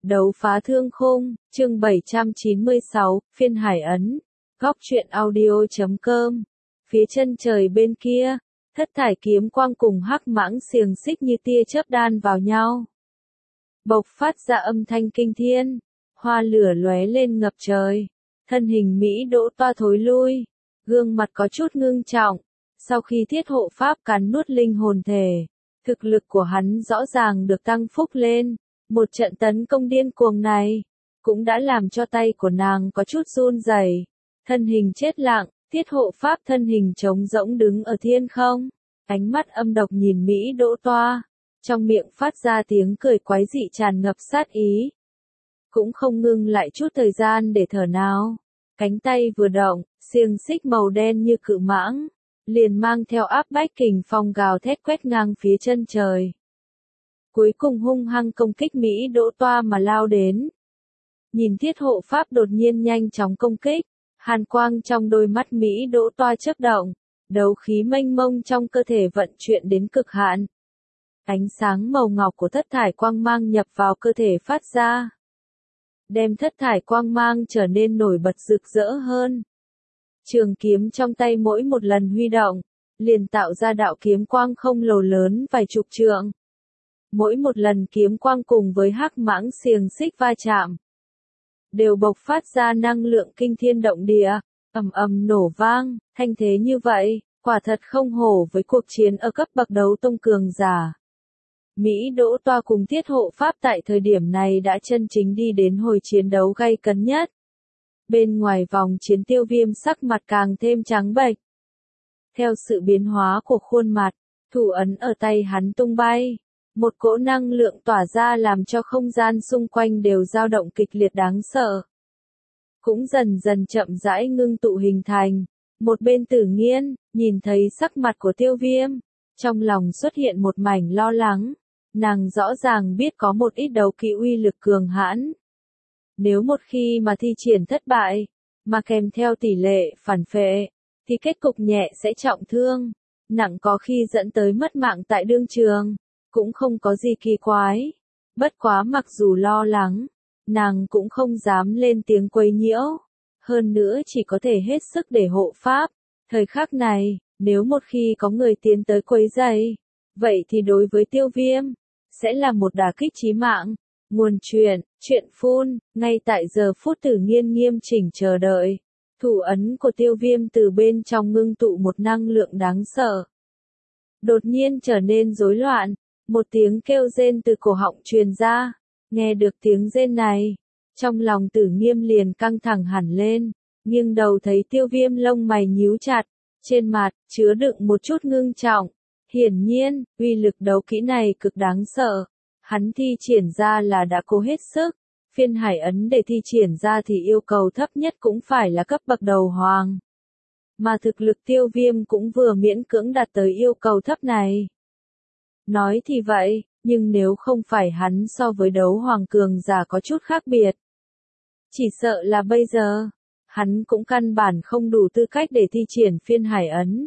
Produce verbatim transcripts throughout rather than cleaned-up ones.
Đấu phá thương khung, chương bảy trăm chín mươi sáu, phiên hải ấn. Góc truyện audio chấm com. Phía chân trời bên kia, thất thải kiếm quang cùng hắc mãng xiềng xích như tia chớp đan vào nhau. Bộc phát ra âm thanh kinh thiên, hoa lửa lóe lên ngập trời. Thân hình Mỹ Đỗ Toa thối lui, gương mặt có chút ngưng trọng. Sau khi thiết hộ pháp cắn nuốt linh hồn thể, thực lực của hắn rõ ràng được tăng phúc lên. Một trận tấn công điên cuồng này, cũng đã làm cho tay của nàng có chút run rẩy. Thân hình chết lặng, thiết hộ pháp thân hình trống rỗng đứng ở thiên không. Ánh mắt âm độc nhìn Mỹ Đỗ Toa, trong miệng phát ra tiếng cười quái dị tràn ngập sát ý. Cũng không ngưng lại chút thời gian để thở nào. Cánh tay vừa động, xiềng xích màu đen như cự mãng, liền mang theo áp bách kình phong gào thét quét ngang phía chân trời. Cuối cùng hung hăng công kích Mỹ Đỗ Toa mà lao đến. Nhìn thiết hộ pháp đột nhiên nhanh chóng công kích, hàn quang trong đôi mắt Mỹ Đỗ Toa chớp động, đấu khí mênh mông trong cơ thể vận chuyển đến cực hạn. Ánh sáng màu ngọc của thất thải quang mang nhập vào cơ thể phát ra, đem thất thải quang mang trở nên nổi bật rực rỡ hơn. Trường kiếm trong tay mỗi một lần huy động, liền tạo ra đạo kiếm quang không lồ lớn vài chục trượng. Mỗi một lần kiếm quang cùng với hắc mãng xiềng xích va chạm, đều bộc phát ra năng lượng kinh thiên động địa, ầm ầm nổ vang. Thanh thế như vậy, quả thật không hổ với cuộc chiến ở cấp bậc đấu tông cường giả. Mỹ Đỗ Toa cùng thiết hộ pháp tại thời điểm này đã chân chính đi đến hồi chiến đấu gay cấn nhất. Bên ngoài vòng chiến Tiêu Viêm sắc mặt càng thêm trắng bệch. Theo sự biến hóa của khuôn mặt, thủ ấn ở tay hắn tung bay. Một cỗ năng lượng tỏa ra làm cho không gian xung quanh đều dao động kịch liệt đáng sợ. Cũng dần dần chậm rãi ngưng tụ hình thành. Một bên Tử Nghiên, nhìn thấy sắc mặt của Tiêu Viêm, trong lòng xuất hiện một mảnh lo lắng. Nàng rõ ràng biết có một ít đấu kỹ uy lực cường hãn. Nếu một khi mà thi triển thất bại, mà kèm theo tỷ lệ phản phệ, thì kết cục nhẹ sẽ trọng thương, nặng có khi dẫn tới mất mạng tại đương trường. Cũng không có gì kỳ quái. Bất quá mặc dù lo lắng, nàng cũng không dám lên tiếng quấy nhiễu. Hơn nữa chỉ có thể hết sức để hộ pháp. Thời khắc này, nếu một khi có người tiến tới quấy rầy, vậy thì đối với Tiêu Viêm, sẽ là một đả kích chí mạng. Nguồn chuyện, chuyện phun, ngay tại giờ phút Tử Nghiên nghiêm chỉnh chờ đợi. Thủ ấn của Tiêu Viêm từ bên trong ngưng tụ một năng lượng đáng sợ. Đột nhiên trở nên rối loạn. Một tiếng kêu rên từ cổ họng truyền ra, nghe được tiếng rên này, trong lòng Tử Nghiêm liền căng thẳng hẳn lên, nghiêng đầu thấy Tiêu Viêm lông mày nhíu chặt, trên mặt chứa đựng một chút ngưng trọng. Hiển nhiên, uy lực đấu kỹ này cực đáng sợ, hắn thi triển ra là đã cố hết sức, phiên hải ấn để thi triển ra thì yêu cầu thấp nhất cũng phải là cấp bậc đầu hoàng. Mà thực lực Tiêu Viêm cũng vừa miễn cưỡng đạt tới yêu cầu thấp này. Nói thì vậy, nhưng nếu không phải hắn so với đấu hoàng cường giả có chút khác biệt, chỉ sợ là bây giờ, hắn cũng căn bản không đủ tư cách để thi triển phiên hải ấn.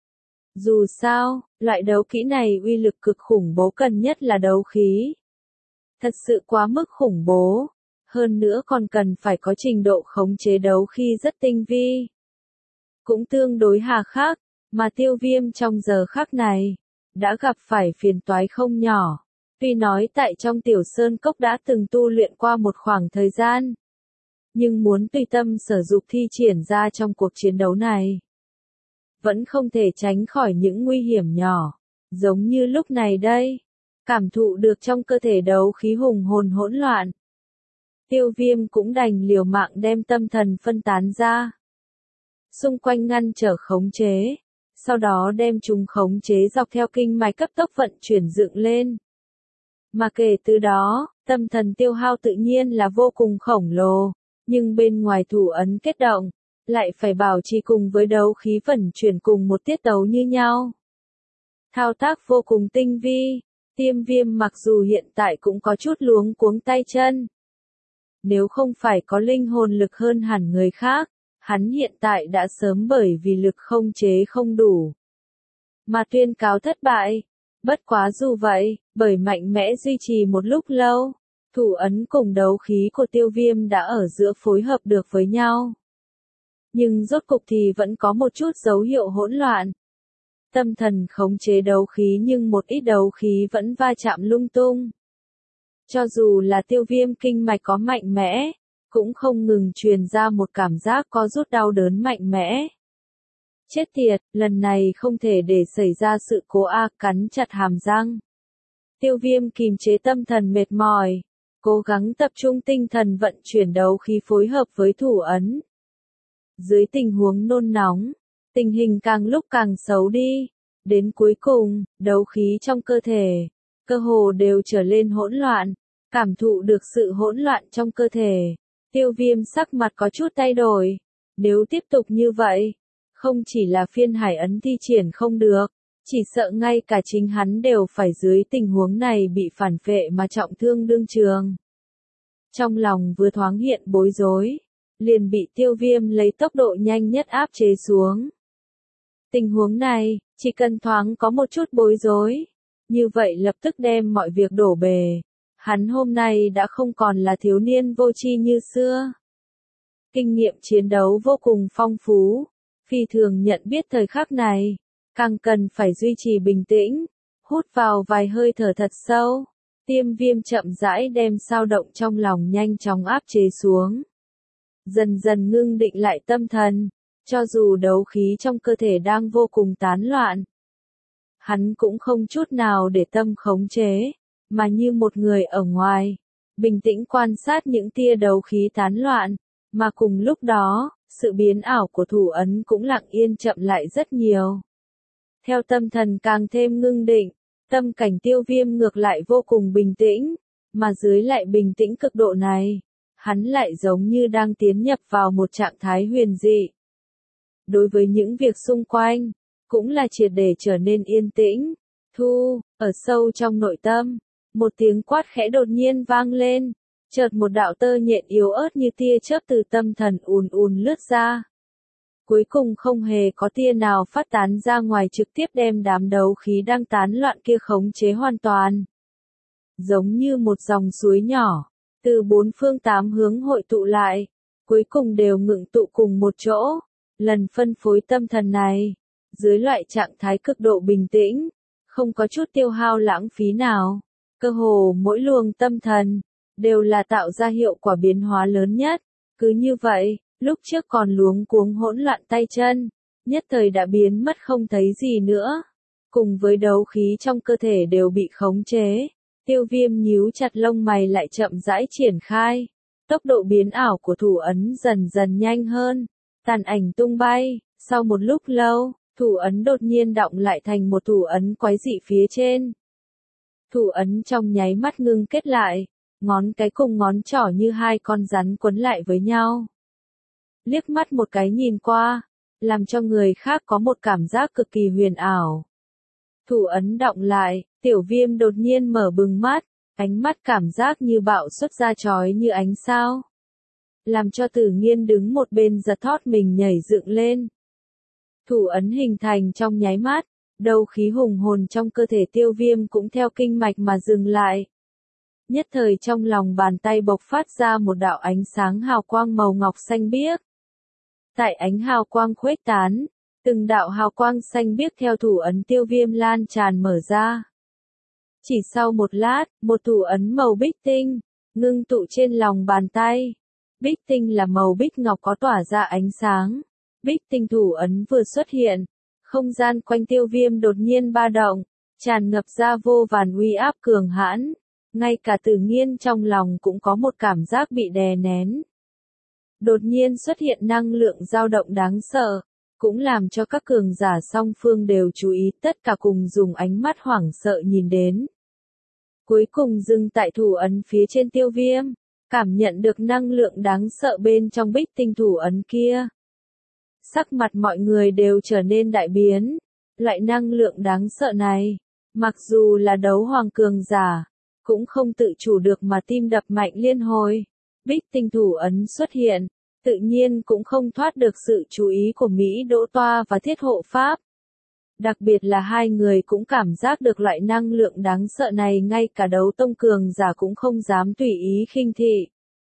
Dù sao, loại đấu kỹ này uy lực cực khủng bố, cần nhất là đấu khí. Thật sự quá mức khủng bố, hơn nữa còn cần phải có trình độ khống chế đấu khí rất tinh vi. Cũng tương đối hà khắc, mà Tiêu Viêm trong giờ khắc này đã gặp phải phiền toái không nhỏ. Tuy nói tại trong Tiểu Sơn Cốc đã từng tu luyện qua một khoảng thời gian, nhưng muốn tùy tâm sử dụng thi triển ra trong cuộc chiến đấu này, vẫn không thể tránh khỏi những nguy hiểm nhỏ. Giống như lúc này đây, cảm thụ được trong cơ thể đấu khí hùng hồn hỗn loạn, Tiêu Viêm cũng đành liều mạng đem tâm thần phân tán ra, xung quanh ngăn trở khống chế. Sau đó đem chúng khống chế dọc theo kinh mạch cấp tốc vận chuyển dựng lên. Mà kể từ đó, tâm thần tiêu hao tự nhiên là vô cùng khổng lồ, nhưng bên ngoài thủ ấn kết động, lại phải bảo trì cùng với đấu khí vận chuyển cùng một tiết tấu như nhau. Thao tác vô cùng tinh vi, Tiêu Viêm mặc dù hiện tại cũng có chút luống cuống tay chân. Nếu không phải có linh hồn lực hơn hẳn người khác, hắn hiện tại đã sớm bởi vì lực không chế không đủ mà tuyên cáo thất bại. Bất quá dù vậy, bởi mạnh mẽ duy trì một lúc lâu, Thủ ấn cùng đấu khí của Tiêu Viêm đã ở giữa phối hợp được với nhau. Nhưng rốt cục thì vẫn có một chút dấu hiệu hỗn loạn. Tâm thần khống chế đấu khí nhưng một ít đấu khí vẫn va chạm lung tung. Cho dù là Tiêu Viêm kinh mạch có mạnh mẽ, cũng không ngừng truyền ra một cảm giác co rút đau đớn mạnh mẽ. Chết tiệt, lần này không thể để xảy ra sự cố a, cắn chặt hàm răng. Tiêu Viêm kìm chế tâm thần mệt mỏi, cố gắng tập trung tinh thần vận chuyển đấu khí phối hợp với thủ ấn. Dưới tình huống nôn nóng, tình hình càng lúc càng xấu đi, đến cuối cùng, đấu khí trong cơ thể, cơ hồ đều trở lên hỗn loạn, cảm thụ được sự hỗn loạn trong cơ thể. Tiêu Viêm sắc mặt có chút thay đổi, nếu tiếp tục như vậy, không chỉ là phiên hải ấn thi triển không được, chỉ sợ ngay cả chính hắn đều phải dưới tình huống này bị phản phệ mà trọng thương đương trường. Trong lòng vừa thoáng hiện bối rối, liền bị Tiêu Viêm lấy tốc độ nhanh nhất áp chế xuống. Tình huống này, chỉ cần thoáng có một chút bối rối, như vậy lập tức đem mọi việc đổ bề. Hắn hôm nay đã không còn là thiếu niên vô tri như xưa. Kinh nghiệm chiến đấu vô cùng phong phú, phi thường nhận biết thời khắc này, càng cần phải duy trì bình tĩnh, hút vào vài hơi thở thật sâu. Tiêm Viêm chậm rãi đem sao động trong lòng nhanh chóng áp chế xuống. Dần dần ngưng định lại tâm thần, cho dù đấu khí trong cơ thể đang vô cùng tán loạn. Hắn cũng không chút nào để tâm khống chế, mà như một người ở ngoài, bình tĩnh quan sát những tia đấu khí tán loạn, mà cùng lúc đó, sự biến ảo của thủ ấn cũng lặng yên chậm lại rất nhiều. Theo tâm thần càng thêm ngưng định, tâm cảnh Tiêu Viêm ngược lại vô cùng bình tĩnh, mà dưới lại bình tĩnh cực độ này, hắn lại giống như đang tiến nhập vào một trạng thái huyền dị. Đối với những việc xung quanh, cũng là triệt để trở nên yên tĩnh. Thu, ở sâu trong nội tâm, một tiếng quát khẽ đột nhiên vang lên, chợt một đạo tơ nhện yếu ớt như tia chớp từ tâm thần ùn ùn lướt ra. Cuối cùng không hề có tia nào phát tán ra ngoài, trực tiếp đem đám đấu khí đang tán loạn kia khống chế hoàn toàn. Giống như một dòng suối nhỏ, từ bốn phương tám hướng hội tụ lại, cuối cùng đều ngưng tụ cùng một chỗ. Lần phân phối tâm thần này, dưới loại trạng thái cực độ bình tĩnh, không có chút tiêu hao lãng phí nào, cơ hồ mỗi luồng tâm thần, đều là tạo ra hiệu quả biến hóa lớn nhất. Cứ như vậy, lúc trước còn luống cuống hỗn loạn tay chân, nhất thời đã biến mất không thấy gì nữa. Cùng với đấu khí trong cơ thể đều bị khống chế, Tiêu Viêm nhíu chặt lông mày lại chậm rãi triển khai. Tốc độ biến ảo của thủ ấn dần dần nhanh hơn, tàn ảnh tung bay, sau một lúc lâu, thủ ấn đột nhiên đọng lại thành một thủ ấn quái dị phía trên. Thủ ấn trong nháy mắt ngưng kết lại, ngón cái cùng ngón trỏ như hai con rắn quấn lại với nhau. Liếc mắt một cái nhìn qua, làm cho người khác có một cảm giác cực kỳ huyền ảo. Thủ ấn đọng lại, Tiểu Viêm đột nhiên mở bừng mắt, ánh mắt cảm giác như bạo xuất ra chói như ánh sao. Làm cho Tử Nghiên đứng một bên giật thót mình nhảy dựng lên. Thủ ấn hình thành trong nháy mắt, đấu khí hùng hồn trong cơ thể Tiêu Viêm cũng theo kinh mạch mà dừng lại. Nhất thời trong lòng bàn tay bộc phát ra một đạo ánh sáng hào quang màu ngọc xanh biếc. Tại ánh hào quang khuếch tán, từng đạo hào quang xanh biếc theo thủ ấn Tiêu Viêm lan tràn mở ra. Chỉ sau một lát, một thủ ấn màu bích tinh, ngưng tụ trên lòng bàn tay. Bích tinh là màu bích ngọc có tỏa ra ánh sáng. Bích tinh thủ ấn vừa xuất hiện, không gian quanh Tiêu Viêm đột nhiên ba động, tràn ngập ra vô vàn uy áp cường hãn. Ngay cả Tử Nghiên trong lòng cũng có một cảm giác bị đè nén. Đột nhiên xuất hiện năng lượng dao động đáng sợ, cũng làm cho các cường giả song phương đều chú ý, tất cả cùng dùng ánh mắt hoảng sợ nhìn đến. Cuối cùng dừng tại thủ ấn phía trên Tiêu Viêm, cảm nhận được năng lượng đáng sợ bên trong bích tinh thủ ấn kia. Sắc mặt mọi người đều trở nên đại biến, loại năng lượng đáng sợ này, mặc dù là đấu hoàng cường giả, cũng không tự chủ được mà tim đập mạnh liên hồi. Bích tinh thủ ấn xuất hiện, tự nhiên cũng không thoát được sự chú ý của Mỹ Đỗ Toa và Thiết Hộ Pháp. Đặc biệt là hai người cũng cảm giác được loại năng lượng đáng sợ này, ngay cả đấu tông cường giả cũng không dám tùy ý khinh thị.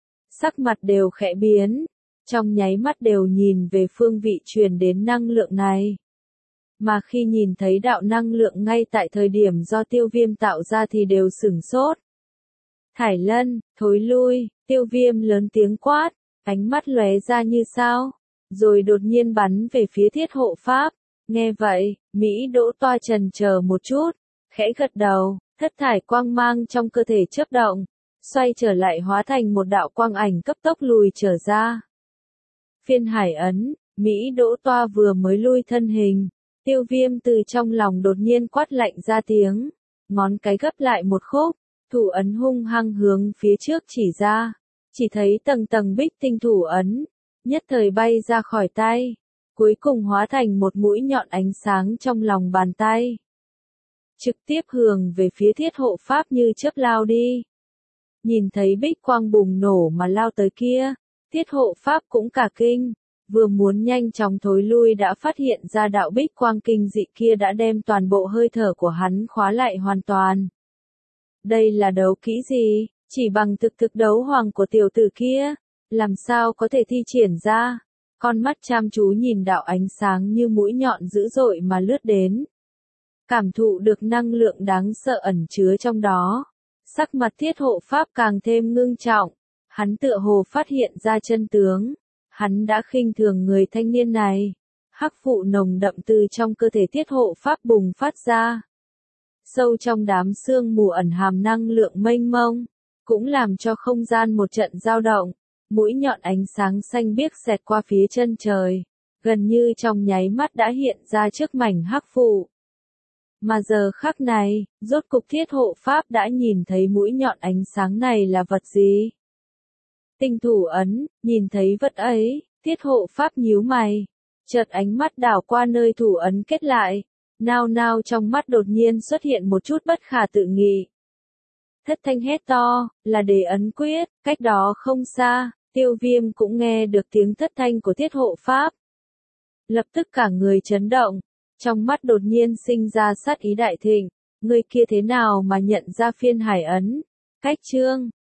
Sắc mặt đều khẽ biến, trong nháy mắt đều nhìn về phương vị truyền đến năng lượng này. Mà khi nhìn thấy đạo năng lượng ngay tại thời điểm do Tiêu Viêm tạo ra thì đều sửng sốt. Thải Lân, thối lui, Tiêu Viêm lớn tiếng quát, ánh mắt lóe ra như sao, rồi đột nhiên bắn về phía thiết hộ pháp. Nghe vậy, Mỹ Đỗ Toa chần chờ một chút, khẽ gật đầu, thất thải quang mang trong cơ thể chớp động, xoay trở lại hóa thành một đạo quang ảnh cấp tốc lùi trở ra. Phiên hải ấn, Mỹ Đỗ Toa vừa mới lui thân hình, Tiêu Viêm từ trong lòng đột nhiên quát lạnh ra tiếng, ngón cái gấp lại một khúc, thủ ấn hung hăng hướng phía trước chỉ ra, chỉ thấy tầng tầng bích tinh thủ ấn, nhất thời bay ra khỏi tay, cuối cùng hóa thành một mũi nhọn ánh sáng trong lòng bàn tay. Trực tiếp hướng về phía thiết hộ pháp như chớp lao đi. Nhìn thấy bích quang bùng nổ mà lao tới kia, thiết hộ pháp cũng cả kinh, vừa muốn nhanh chóng thối lui đã phát hiện ra đạo bích quang kinh dị kia đã đem toàn bộ hơi thở của hắn khóa lại hoàn toàn. Đây là đấu kỹ gì, chỉ bằng thực thực đấu hoàng của tiểu tử kia, làm sao có thể thi triển ra? Con mắt chăm chú nhìn đạo ánh sáng như mũi nhọn dữ dội mà lướt đến. Cảm thụ được năng lượng đáng sợ ẩn chứa trong đó. Sắc mặt thiết hộ pháp càng thêm ngưng trọng. Hắn tựa hồ phát hiện ra chân tướng. Hắn đã khinh thường người thanh niên này. Hắc vụ nồng đậm từ trong cơ thể thiết hộ pháp bùng phát ra. Sâu trong đám sương mù ẩn hàm năng lượng mênh mông. Cũng làm cho không gian một trận dao động. Mũi nhọn ánh sáng xanh biếc xẹt qua phía chân trời, gần như trong nháy mắt đã hiện ra trước mảnh hắc vụ. Mà giờ khắc này, rốt cục thiết hộ pháp đã nhìn thấy mũi nhọn ánh sáng này là vật gì. Tinh thủ ấn, nhìn thấy vật ấy, thiết hộ pháp nhíu mày, chợt ánh mắt đảo qua nơi thủ ấn kết lại, nao nao trong mắt đột nhiên xuất hiện một chút bất khả tự nghị. Thất thanh hét to, là để ấn quyết, cách đó không xa. Tiêu Viêm cũng nghe được tiếng thất thanh của thiết hộ pháp. Lập tức cả người chấn động, trong mắt đột nhiên sinh ra sát ý đại thịnh, người kia thế nào mà nhận ra phiên hải ấn. Cách chương,